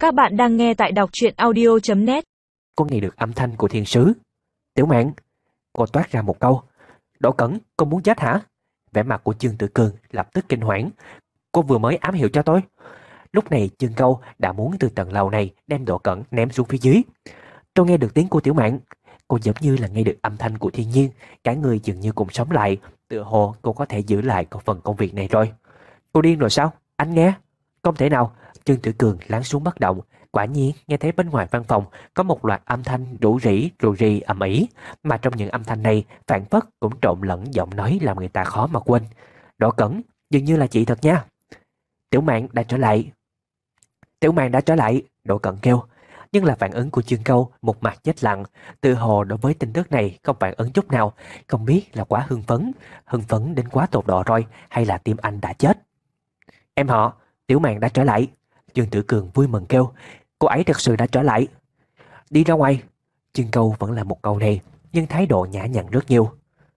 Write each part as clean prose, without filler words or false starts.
Các bạn đang nghe tại đọc truyện audio.net. Cô nghe được âm thanh của thiên sứ. Tiểu Mạn. Cô toát ra một câu. Đỗ Cẩn, cô muốn chết hả? Vẻ mặt của Chương Tử Cường lập tức kinh hoảng. Cô vừa mới ám hiệu cho tôi. Lúc này Chương Câu đã muốn từ tầng lầu này đem Đỗ Cẩn ném xuống phía dưới. Tôi nghe được tiếng của Tiểu Mạn. Cô giống như là nghe được âm thanh của thiên nhiên. Cả người dường như cùng sống lại. Tựa hồ cô có thể giữ lại phần công việc này rồi. Cô điên rồi sao? Anh nghe. Không thể nào. Chương Tử Cường lắng xuống bất động. Quả nhiên nghe thấy bên ngoài văn phòng có một loạt âm thanh rủ rì ầm ĩ, mà trong những âm thanh này phảng phất cũng trộn lẫn giọng nói làm người ta khó mà quên. Đỗ Cẩn, dường như là chị thật nha. Tiểu Mạn đã trở lại. Tiểu Mạn đã trở lại, Đỗ Cẩn kêu. Nhưng là phản ứng của Chương Câu một mặt chết lặng, tự hồ đối với tin tức này không phản ứng chút nào, không biết là quá hưng phấn đến quá tột độ rồi hay là tim anh đã chết. Em họ, Tiểu Mạn đã trở lại. Chương Tử Cường vui mừng kêu. Cô ấy thật sự đã trở lại. Đi ra ngoài. Chương Câu vẫn là một câu này, nhưng thái độ nhã nhặn rất nhiều.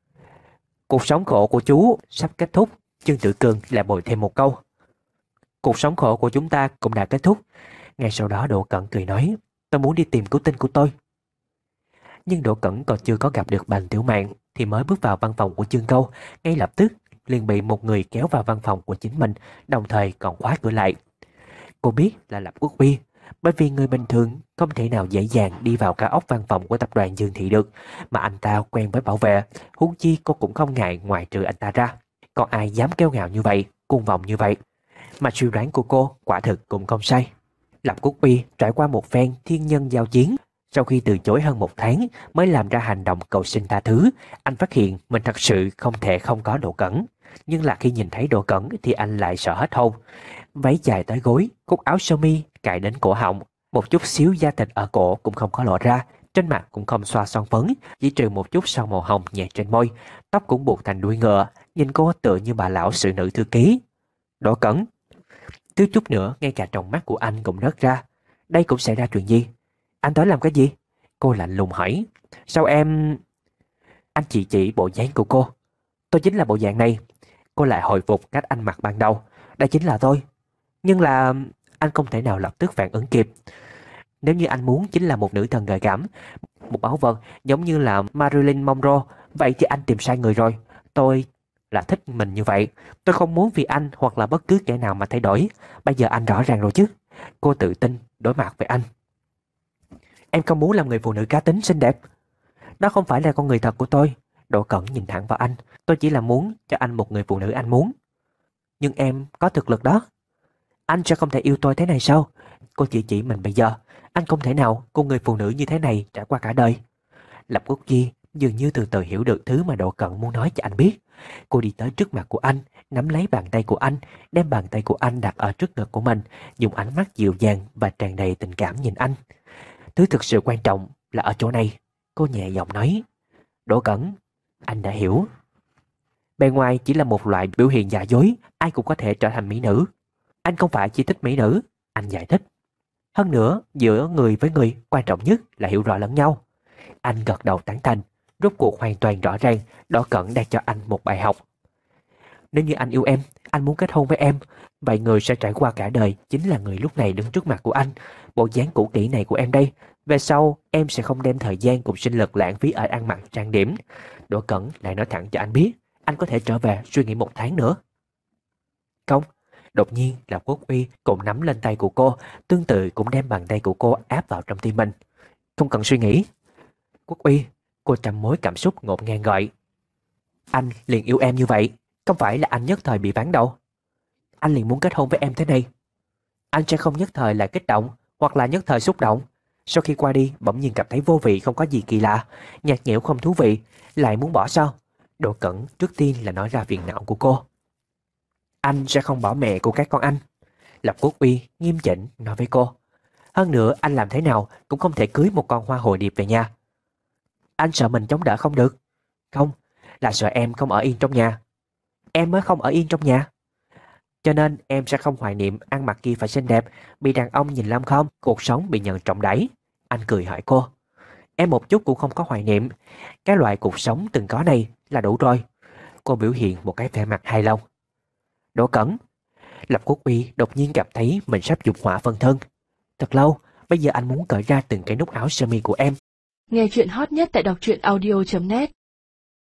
Cuộc sống khổ của chú sắp kết thúc. Chương Tử Cường lại bồi thêm một câu. Cuộc sống khổ của chúng ta cũng đã kết thúc. Ngay sau đó Đỗ Cẩn cười nói, tôi muốn đi tìm cứu tinh của tôi. Nhưng Đỗ Cẩn còn chưa có gặp được Bành Tiểu Mạn thì mới bước vào văn phòng của Chương Câu, ngay lập tức liền bị một người kéo vào văn phòng của chính mình, đồng thời còn khóa cửa lại. Cô biết là Lập Quốc Uy, bởi vì người bình thường không thể nào dễ dàng đi vào cao ốc văn phòng của tập đoàn Dương Thị được, mà anh ta quen với bảo vệ, huống chi cô cũng không ngại ngoại trừ anh ta ra. Còn ai dám kêu ngạo như vậy, cuồng vọng như vậy? Mà suy đoán của cô quả thực cũng không sai. Lập Quốc Uy trải qua một phen thiên nhân giao chiến, sau khi từ chối hơn một tháng mới làm ra hành động cầu xin tha thứ, anh phát hiện mình thật sự không thể không có Đỗ Cẩn. Nhưng là khi nhìn thấy Đỗ Cẩn thì anh lại sợ hết hồn. Váy dài tới gối, cúc áo sơ mi cài đến cổ họng, một chút xíu da thịt ở cổ cũng không có lộ ra, trên mặt cũng không xoa son phấn, chỉ trừ một chút son màu hồng nhẹ trên môi, tóc cũng buộc thành đuôi ngựa, nhìn cô tựa như bà lão sự nữ thư ký. Đỗ Cẩn. Thiếu chút nữa ngay cả trong mắt của anh cũng rớt ra. Đây cũng xảy ra chuyện gì? Anh tới làm cái gì? Cô lạnh lùng hỏi. Sao em... Anh chỉ bộ dáng của cô. Tôi chính là bộ dạng này. Cô lại hồi phục cách anh mặc ban đầu. Đây chính là tôi. Nhưng là... Anh không thể nào lập tức phản ứng kịp. Nếu như anh muốn chính là một nữ thần gợi cảm, một báu vật giống như là Marilyn Monroe, vậy thì anh tìm sai người rồi. Tôi là thích mình như vậy. Tôi không muốn vì anh hoặc là bất cứ kẻ nào mà thay đổi. Bây giờ anh rõ ràng rồi chứ. Cô tự tin đối mặt với anh. Em không muốn làm người phụ nữ cá tính xinh đẹp. Đó không phải là con người thật của tôi. Đỗ Cẩn nhìn thẳng vào anh. Tôi chỉ là muốn cho anh một người phụ nữ anh muốn. Nhưng em có thực lực đó. Anh sẽ không thể yêu tôi thế này sao? Cô chỉ mình bây giờ. Anh không thể nào cô người phụ nữ như thế này trải qua cả đời. Lập Quốc Di dường như từ từ hiểu được thứ mà Đỗ Cẩn muốn nói cho anh biết. Cô đi tới trước mặt của anh, nắm lấy bàn tay của anh, đem bàn tay của anh đặt ở trước ngực của mình, dùng ánh mắt dịu dàng và tràn đầy tình cảm nhìn anh. Thứ thực sự quan trọng là ở chỗ này. Cô nhẹ giọng nói. Đỗ Cẩn, anh đã hiểu. Bề ngoài chỉ là một loại biểu hiện giả dối, ai cũng có thể trở thành mỹ nữ. Anh không phải chỉ thích mỹ nữ, anh giải thích. Hơn nữa, giữa người với người, quan trọng nhất là hiểu rõ lẫn nhau. Anh gật đầu tán thành, rốt cuộc hoàn toàn rõ ràng, Đỗ Cẩn đang cho anh một bài học. Nếu như anh yêu em, anh muốn kết hôn với em, vậy người sẽ trải qua cả đời chính là người lúc này đứng trước mặt của anh. Bộ dáng cũ kỹ này của em đây, về sau em sẽ không đem thời gian cùng sinh lực lãng phí ở ăn mặc trang điểm. Đỗ Cẩn lại nói thẳng cho anh biết, anh có thể trở về suy nghĩ 1 tháng nữa. Không. Đột nhiên là Quốc Uy cũng nắm lên tay của cô, tương tự cũng đem bàn tay của cô áp vào trong tim mình. Không cần suy nghĩ. Quốc Uy, cô trăm mối cảm xúc ngột ngang gọi. Anh liền yêu em như vậy, không phải là anh nhất thời bị ván đâu. Anh liền muốn kết hôn với em thế này. Anh sẽ không nhất thời là kích động, hoặc là nhất thời xúc động. Sau khi qua đi, bỗng nhiên cảm thấy vô vị, không có gì kỳ lạ, nhạt nhẽo không thú vị, lại muốn bỏ sao? Đỗ Cẩn trước tiên là nói ra phiền não của cô. Anh sẽ không bỏ mẹ của các con anh. Lập Quốc Uy nghiêm chỉnh nói với cô. Hơn nữa anh làm thế nào cũng không thể cưới một con hoa hồ điệp về nhà. Anh sợ mình chống đỡ không được. Không, là sợ em không ở yên trong nhà. Em mới không ở yên trong nhà. Cho nên em sẽ không hoài niệm ăn mặc kia phải xinh đẹp, bị đàn ông nhìn lăm không, cuộc sống bị nhận trọng đẩy. Anh cười hỏi cô. Em một chút cũng không có hoài niệm. Cái loại cuộc sống từng có này là đủ rồi. Cô biểu hiện một cái vẻ mặt hài lòng. Đỗ Cẩn. Lập Quốc Uy đột nhiên cảm thấy mình sắp dục hỏa phân thân. Thật lâu, bây giờ anh muốn cởi ra từng cái nút áo sơ mi của em. Nghe chuyện hot nhất tại đọc truyện audio.net